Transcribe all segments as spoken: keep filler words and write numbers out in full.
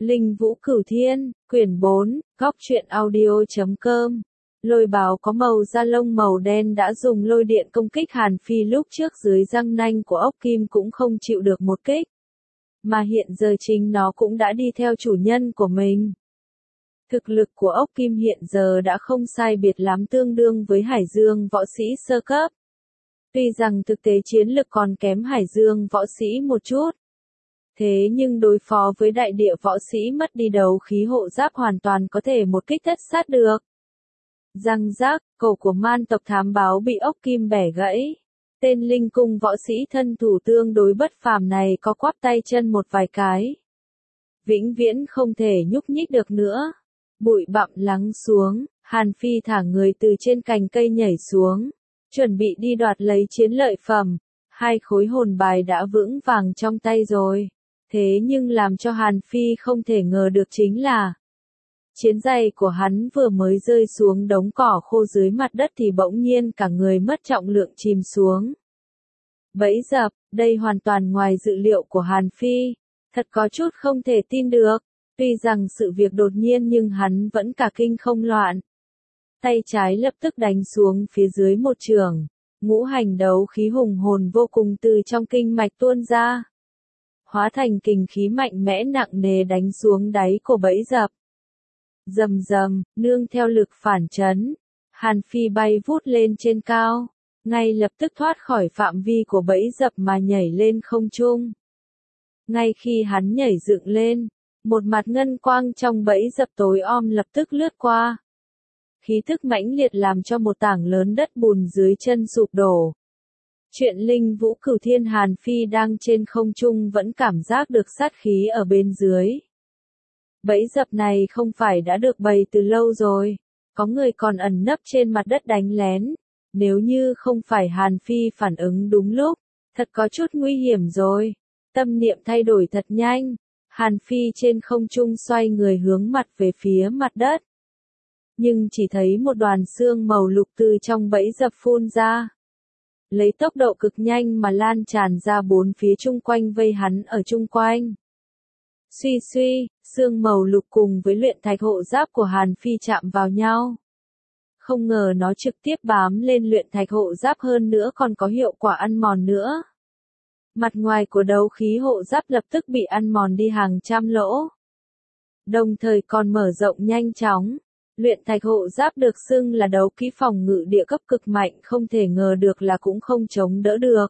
Linh Vũ Cửu Thiên, quyển bốn, góc truyện audio chấm com. Lôi báo có màu da lông màu đen đã dùng lôi điện công kích Hàn Phi lúc trước dưới răng nanh của ốc kim cũng không chịu được một kích. Mà hiện giờ chính nó cũng đã đi theo chủ nhân của mình. Thực lực của ốc kim hiện giờ đã không sai biệt lắm tương đương với Hải Dương võ sĩ sơ cấp. Tuy rằng thực tế chiến lực còn kém Hải Dương võ sĩ một chút. Thế nhưng đối phó với đại địa võ sĩ mất đi đấu khí hộ giáp hoàn toàn có thể một kích tất sát được. Răng rác, cổ của man tộc thám báo bị ốc kim bẻ gãy. Tên linh cung võ sĩ thân thủ tương đối bất phàm này có quắp tay chân một vài cái. Vĩnh viễn không thể nhúc nhích được nữa. Bụi bặm lắng xuống, Hàn Phi thả người từ trên cành cây nhảy xuống, chuẩn bị đi đoạt lấy chiến lợi phẩm. Hai khối hồn bài đã vững vàng trong tay rồi. Thế nhưng làm cho Hàn Phi không thể ngờ được chính là chiến giày của hắn vừa mới rơi xuống đống cỏ khô dưới mặt đất thì bỗng nhiên cả người mất trọng lượng chìm xuống. Bẫy dập, đây hoàn toàn ngoài dự liệu của Hàn Phi, thật có chút không thể tin được, tuy rằng sự việc đột nhiên nhưng hắn vẫn cả kinh không loạn. Tay trái lập tức đánh xuống phía dưới một trường, ngũ hành đấu khí hùng hồn vô cùng từ trong kinh mạch tuôn ra. Hóa thành kình khí mạnh mẽ nặng nề đánh xuống đáy của bẫy dập. Rầm rầm, nương theo lực phản chấn, Hàn Phi bay vút lên trên cao, ngay lập tức thoát khỏi phạm vi của bẫy dập mà nhảy lên không trung. Ngay khi hắn nhảy dựng lên, một mặt ngân quang trong bẫy dập tối om lập tức lướt qua. Khí thức mãnh liệt làm cho một tảng lớn đất bùn dưới chân sụp đổ. Chuyện Linh Vũ Cửu Thiên Hàn Phi đang trên không trung vẫn cảm giác được sát khí ở bên dưới. Bẫy dập này không phải đã được bày từ lâu rồi, có người còn ẩn nấp trên mặt đất đánh lén, nếu như không phải Hàn Phi phản ứng đúng lúc, thật có chút nguy hiểm rồi. Tâm niệm thay đổi thật nhanh, Hàn Phi trên không trung xoay người hướng mặt về phía mặt đất. Nhưng chỉ thấy một đoàn xương màu lục từ trong bẫy dập phun ra. Lấy tốc độ cực nhanh mà lan tràn ra bốn phía chung quanh vây hắn ở chung quanh. Suy suy, xương màu lục cùng với luyện thạch hộ giáp của Hàn Phi chạm vào nhau. Không ngờ nó trực tiếp bám lên luyện thạch hộ giáp hơn nữa còn có hiệu quả ăn mòn nữa. Mặt ngoài của đấu khí hộ giáp lập tức bị ăn mòn đi hàng trăm lỗ. Đồng thời còn mở rộng nhanh chóng. Luyện thạch hộ giáp được xưng là đấu khí phòng ngự địa cấp cực mạnh không thể ngờ được là cũng không chống đỡ được.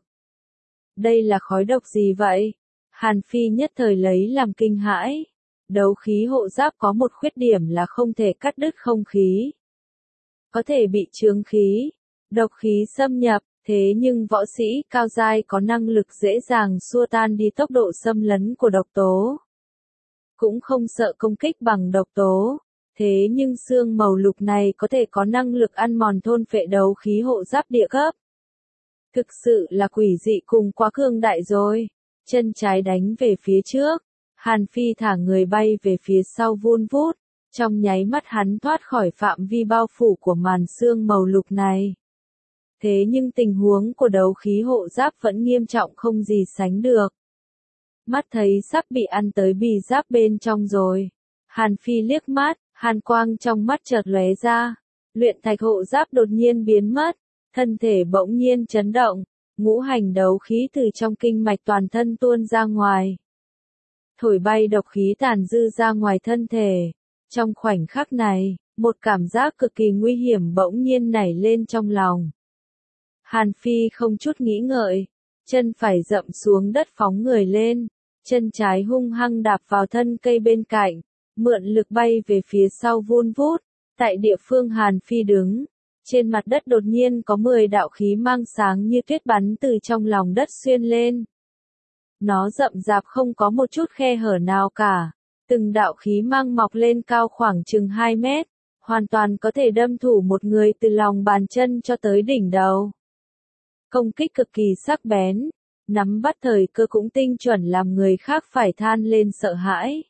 Đây là khói độc gì vậy? Hàn Phi nhất thời lấy làm kinh hãi. Đấu khí hộ giáp có một khuyết điểm là không thể cắt đứt không khí. Có thể bị chướng khí, độc khí xâm nhập, thế nhưng võ sĩ cao giai có năng lực dễ dàng xua tan đi tốc độ xâm lấn của độc tố. Cũng không sợ công kích bằng độc tố. Thế nhưng xương màu lục này có thể có năng lực ăn mòn thôn phệ đấu khí hộ giáp địa cấp. Thực sự là quỷ dị cùng quá cương đại rồi. Chân trái đánh về phía trước, Hàn Phi thả người bay về phía sau vun vút, trong nháy mắt hắn thoát khỏi phạm vi bao phủ của màn xương màu lục này. Thế nhưng tình huống của đấu khí hộ giáp vẫn nghiêm trọng không gì sánh được. Mắt thấy sắp bị ăn tới bì giáp bên trong rồi. Hàn Phi liếc mắt, hàn quang trong mắt chợt lóe ra, luyện thạch hộ giáp đột nhiên biến mất, thân thể bỗng nhiên chấn động, ngũ hành đấu khí từ trong kinh mạch toàn thân tuôn ra ngoài. Thổi bay độc khí tàn dư ra ngoài thân thể. Trong khoảnh khắc này, một cảm giác cực kỳ nguy hiểm bỗng nhiên nảy lên trong lòng. Hàn Phi không chút nghĩ ngợi, chân phải dậm xuống đất phóng người lên, chân trái hung hăng đạp vào thân cây bên cạnh. Mượn lực bay về phía sau vun vút, tại địa phương Hàn Phi đứng, trên mặt đất đột nhiên có mười đạo khí mang sáng như tuyết bắn từ trong lòng đất xuyên lên. Nó rậm rạp không có một chút khe hở nào cả, từng đạo khí mang mọc lên cao khoảng chừng hai mét, hoàn toàn có thể đâm thủ một người từ lòng bàn chân cho tới đỉnh đầu. Công kích cực kỳ sắc bén, nắm bắt thời cơ cũng tinh chuẩn làm người khác phải than lên sợ hãi.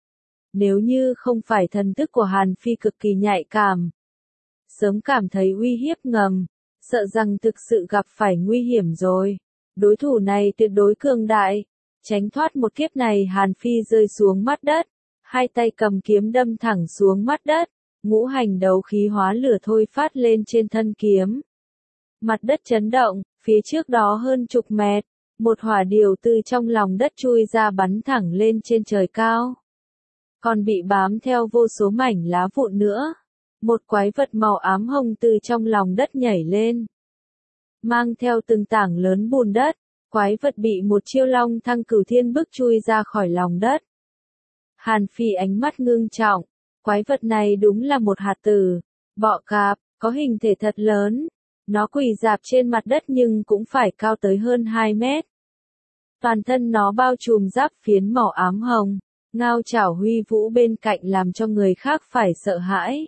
Nếu như không phải thần thức của Hàn Phi cực kỳ nhạy cảm, sớm cảm thấy uy hiếp ngầm, sợ rằng thực sự gặp phải nguy hiểm rồi. Đối thủ này tuyệt đối cường đại, tránh thoát một kiếp này Hàn Phi rơi xuống mặt đất, Hai tay cầm kiếm đâm thẳng xuống mắt đất, ngũ hành đấu khí hóa lửa thôi phát lên trên thân kiếm. Mặt đất chấn động, phía trước đó hơn chục mét, một hỏa điều từ trong lòng đất chui ra bắn thẳng lên trên trời cao. Còn bị bám theo vô số mảnh lá vụn nữa. Một quái vật màu ám hồng từ trong lòng đất nhảy lên. Mang theo từng tảng lớn bùn đất, quái vật bị một chiêu long thăng cửu thiên bức chui ra khỏi lòng đất. Hàn Phi ánh mắt ngưng trọng, quái vật này đúng là một hạt tử, bọ cạp, có hình thể thật lớn. Nó quỳ rạp trên mặt đất nhưng cũng phải cao tới hơn hai mét. Toàn thân nó bao trùm giáp phiến màu ám hồng, ngao chảo huy vũ bên cạnh làm cho người khác phải sợ hãi.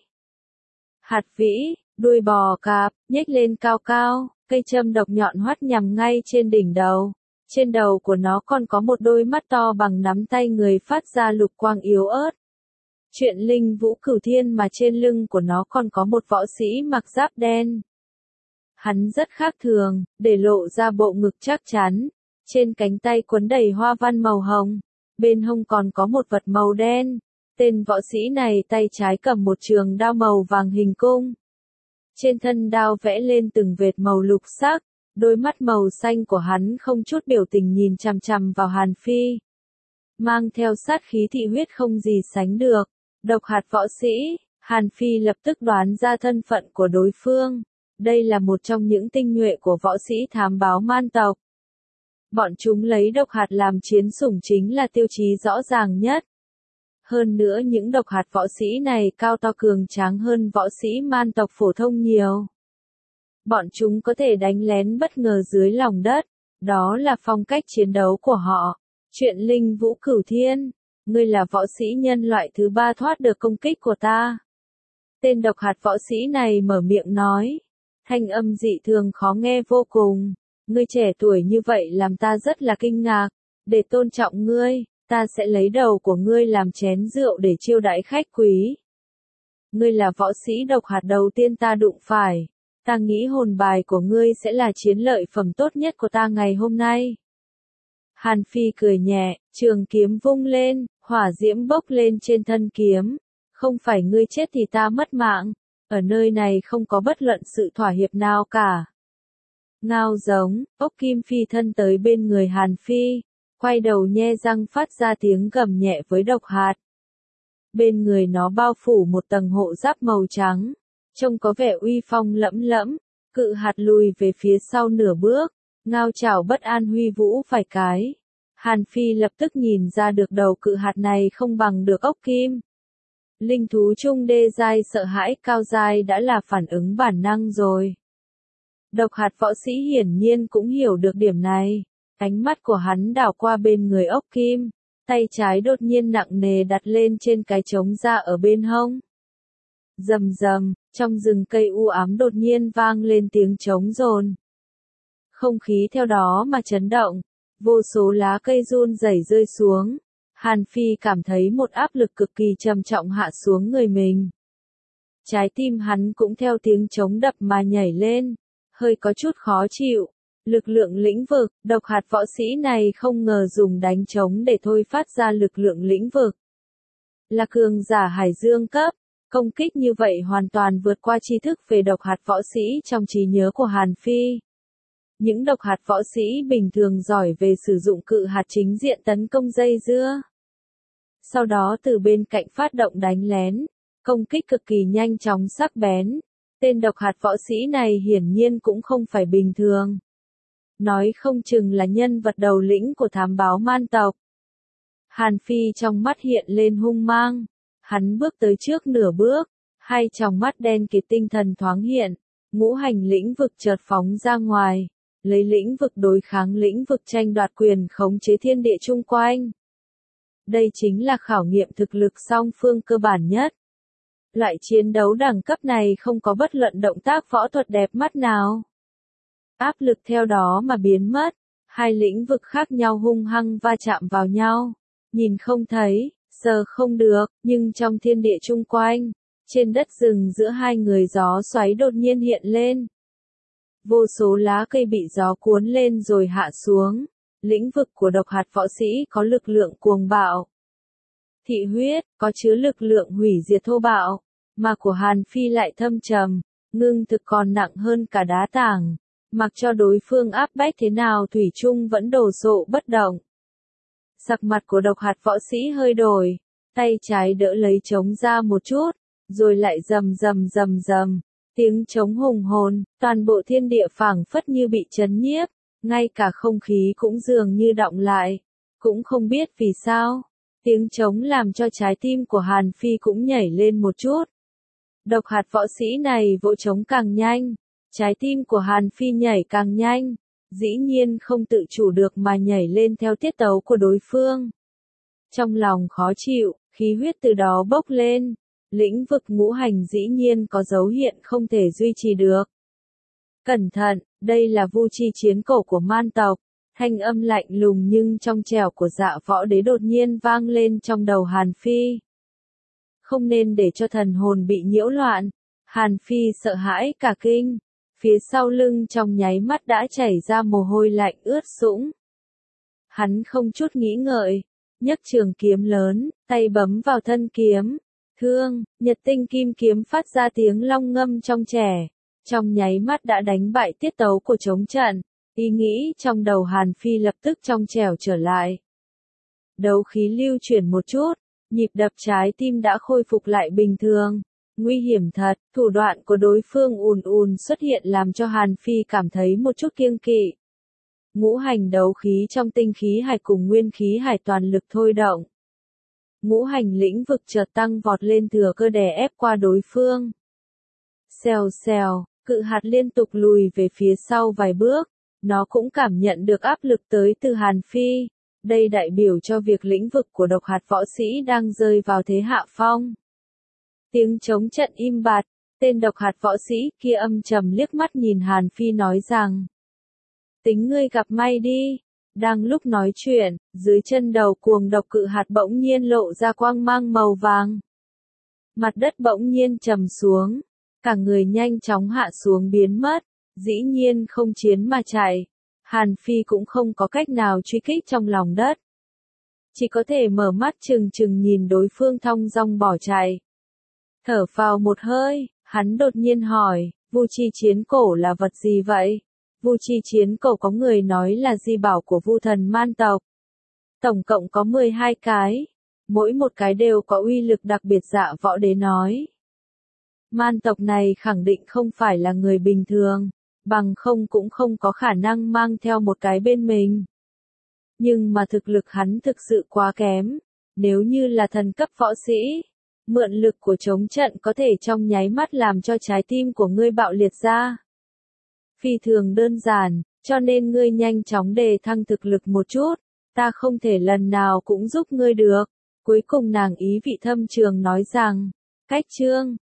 Hạt vĩ, đuôi bò cạp, nhếch lên cao cao, cây châm độc nhọn hoắt nhằm ngay trên đỉnh đầu. Trên đầu của nó còn có một đôi mắt to bằng nắm tay người phát ra lục quang yếu ớt. Chuyện linh vũ cửu thiên mà trên lưng của nó còn có một võ sĩ mặc giáp đen. Hắn rất khác thường, để lộ ra bộ ngực chắc chắn. Trên cánh tay quấn đầy hoa văn màu hồng. Bên hông còn có một vật màu đen. Tên võ sĩ này tay trái cầm một trường đao màu vàng hình cung. Trên thân đao vẽ lên từng vệt màu lục sắc. Đôi mắt màu xanh của hắn không chút biểu tình nhìn chằm chằm vào Hàn Phi. Mang theo sát khí thị huyết không gì sánh được. Độc hạt võ sĩ, Hàn Phi lập tức đoán ra thân phận của đối phương. Đây là một trong những tinh nhuệ của võ sĩ thám báo man tộc. Bọn chúng lấy độc hạt làm chiến sủng chính là tiêu chí rõ ràng nhất. Hơn nữa những độc hạt võ sĩ này cao to cường tráng hơn võ sĩ man tộc phổ thông nhiều. Bọn chúng có thể đánh lén bất ngờ dưới lòng đất. Đó là phong cách chiến đấu của họ. Chuyện linh vũ cửu thiên. Ngươi là võ sĩ nhân loại thứ ba thoát được công kích của ta. Tên độc hạt võ sĩ này mở miệng nói. Thanh âm dị thường khó nghe vô cùng. Ngươi trẻ tuổi như vậy làm ta rất là kinh ngạc. Để tôn trọng ngươi, ta sẽ lấy đầu của ngươi làm chén rượu để chiêu đãi khách quý. Ngươi là võ sĩ độc hạt đầu tiên ta đụng phải. Ta nghĩ hồn bài của ngươi sẽ là chiến lợi phẩm tốt nhất của ta ngày hôm nay. Hàn Phi cười nhẹ, trường kiếm vung lên, hỏa diễm bốc lên trên thân kiếm. Không phải ngươi chết thì ta mất mạng. Ở nơi này không có bất luận sự thỏa hiệp nào cả. Ngao giống, ốc kim phi thân tới bên người Hàn Phi. Quay đầu nhe răng phát ra tiếng gầm nhẹ với độc hạt. Bên người nó bao phủ một tầng hộ giáp màu trắng. Trông có vẻ uy phong lẫm lẫm. Cự hạt lùi về phía sau nửa bước. Ngao chảo bất an huy vũ vài cái. Hàn Phi lập tức nhìn ra được đầu cự hạt này không bằng được ốc kim. Linh thú trung đê giai sợ hãi cao giai đã là phản ứng bản năng rồi. Độc hạt võ sĩ hiển nhiên cũng hiểu được điểm này. Ánh mắt của hắn đảo qua bên người ốc kim. Tay trái đột nhiên nặng nề đặt lên trên cái trống da ở bên hông. Rầm rầm, trong rừng cây u ám đột nhiên vang lên tiếng trống rồn. Không khí theo đó mà chấn động. Vô số lá cây run rẩy rơi xuống. Hàn Phi cảm thấy một áp lực cực kỳ trầm trọng hạ xuống người mình. Trái tim hắn cũng theo tiếng trống đập mà nhảy lên. Hơi có chút khó chịu. Lực lượng lĩnh vực, độc hạt võ sĩ này không ngờ dùng đánh trống để thôi phát ra lực lượng lĩnh vực. Là cường giả hải dương cấp. Công kích như vậy hoàn toàn vượt qua tri thức về độc hạt võ sĩ trong trí nhớ của Hàn Phi. Những độc hạt võ sĩ bình thường giỏi về sử dụng cự hạt chính diện tấn công dây dưa. Sau đó từ bên cạnh phát động đánh lén, công kích cực kỳ nhanh chóng sắc bén. Tên độc hạt võ sĩ này hiển nhiên cũng không phải bình thường. Nói không chừng là nhân vật đầu lĩnh của thám báo man tộc. Hàn Phi trong mắt hiện lên hung mang. Hắn bước tới trước nửa bước, hai tròng mắt đen kịt tinh thần thoáng hiện, ngũ hành lĩnh vực chợt phóng ra ngoài, lấy lĩnh vực đối kháng lĩnh vực tranh đoạt quyền khống chế thiên địa chung quanh. Đây chính là khảo nghiệm thực lực song phương cơ bản nhất. Loại chiến đấu đẳng cấp này không có bất luận động tác võ thuật đẹp mắt nào. Áp lực theo đó mà biến mất, hai lĩnh vực khác nhau hung hăng va chạm vào nhau, nhìn không thấy. Sờ không được, nhưng trong thiên địa chung quanh, trên đất rừng giữa hai người gió xoáy đột nhiên hiện lên. Vô số lá cây bị gió cuốn lên rồi hạ xuống. Lĩnh vực của độc hạt võ sĩ có lực lượng cuồng bạo. thị huyết, có chứa lực lượng hủy diệt thô bạo, mà của Hàn Phi lại thâm trầm, ngưng thực còn nặng hơn cả đá tảng, mặc cho đối phương áp bách thế nào thủy chung vẫn đồ sộ bất động. Sắc mặt của độc hạt võ sĩ hơi đổi, tay trái đỡ lấy trống ra một chút, rồi lại rầm rầm rầm rầm, tiếng trống hùng hồn, toàn bộ thiên địa phảng phất như bị chấn nhiếp, ngay cả không khí cũng dường như đọng lại, cũng không biết vì sao, tiếng trống làm cho trái tim của Hàn Phi cũng nhảy lên một chút. Độc hạt võ sĩ này vỗ trống càng nhanh, trái tim của Hàn Phi nhảy càng nhanh, dĩ nhiên không tự chủ được mà nhảy lên theo tiết tấu của đối phương. Trong lòng khó chịu, khí huyết từ đó bốc lên, lĩnh vực ngũ hành dĩ nhiên có dấu hiện không thể duy trì được. Cẩn thận, đây là vu chi chiến cổ của man tộc, thanh âm lạnh lùng nhưng trong trẻo của Dạ Võ Đế đột nhiên vang lên trong đầu Hàn Phi. Không nên để cho thần hồn bị nhiễu loạn, Hàn Phi sợ hãi cả kinh, phía sau lưng trong nháy mắt đã chảy ra mồ hôi lạnh ướt sũng. Hắn không chút nghĩ ngợi, nhấc trường kiếm lớn, tay bấm vào thân kiếm, thương, nhật tinh kim kiếm phát ra tiếng long ngâm trong trẻo, trong nháy mắt đã đánh bại tiết tấu của trống trận, ý nghĩ trong đầu Hàn Phi lập tức trong trẻo trở lại. Đấu khí lưu chuyển một chút, nhịp đập trái tim đã khôi phục lại bình thường. Nguy hiểm thật, thủ đoạn của đối phương ùn ùn xuất hiện làm cho Hàn Phi cảm thấy một chút kiêng kỵ. Ngũ hành đấu khí trong tinh khí hải cùng nguyên khí hải toàn lực thôi động. Ngũ hành lĩnh vực chợt tăng vọt lên thừa cơ đè ép qua đối phương. Xèo xèo, cự hạt liên tục lùi về phía sau vài bước, nó cũng cảm nhận được áp lực tới từ Hàn Phi. Đây đại biểu cho việc lĩnh vực của độc hạt võ sĩ đang rơi vào thế hạ phong. Tiếng trống trận im bặt, tên độc hạt võ sĩ kia âm trầm liếc mắt nhìn Hàn Phi nói rằng: tính ngươi gặp may đi. Đang lúc nói chuyện, dưới chân đầu cuồng độc cự hạt bỗng nhiên lộ ra quang mang màu vàng. Mặt đất bỗng nhiên trầm xuống, cả người nhanh chóng hạ xuống biến mất, dĩ nhiên không chiến mà chạy. Hàn Phi cũng không có cách nào truy kích trong lòng đất. Chỉ có thể mở mắt trừng trừng nhìn đối phương thong dong bỏ chạy. Thở phào một hơi, hắn đột nhiên hỏi, vu chi chiến cổ là vật gì vậy? Vu chi chiến cổ có người nói là di bảo của vu thần man tộc. Tổng cộng có mười hai cái, mỗi một cái đều có uy lực đặc biệt. Dạ Võ Đế nói. Man tộc này khẳng định không phải là người bình thường, bằng không cũng không có khả năng mang theo một cái bên mình. Nhưng mà thực lực hắn thực sự quá kém, nếu như là thần cấp võ sĩ, mượn lực của trống trận có thể trong nháy mắt làm cho trái tim của ngươi bạo liệt ra. Phi thường đơn giản, cho nên ngươi nhanh chóng đề thăng thực lực một chút, ta không thể lần nào cũng giúp ngươi được. Cuối cùng nàng ý vị thâm trường nói rằng, cách chương,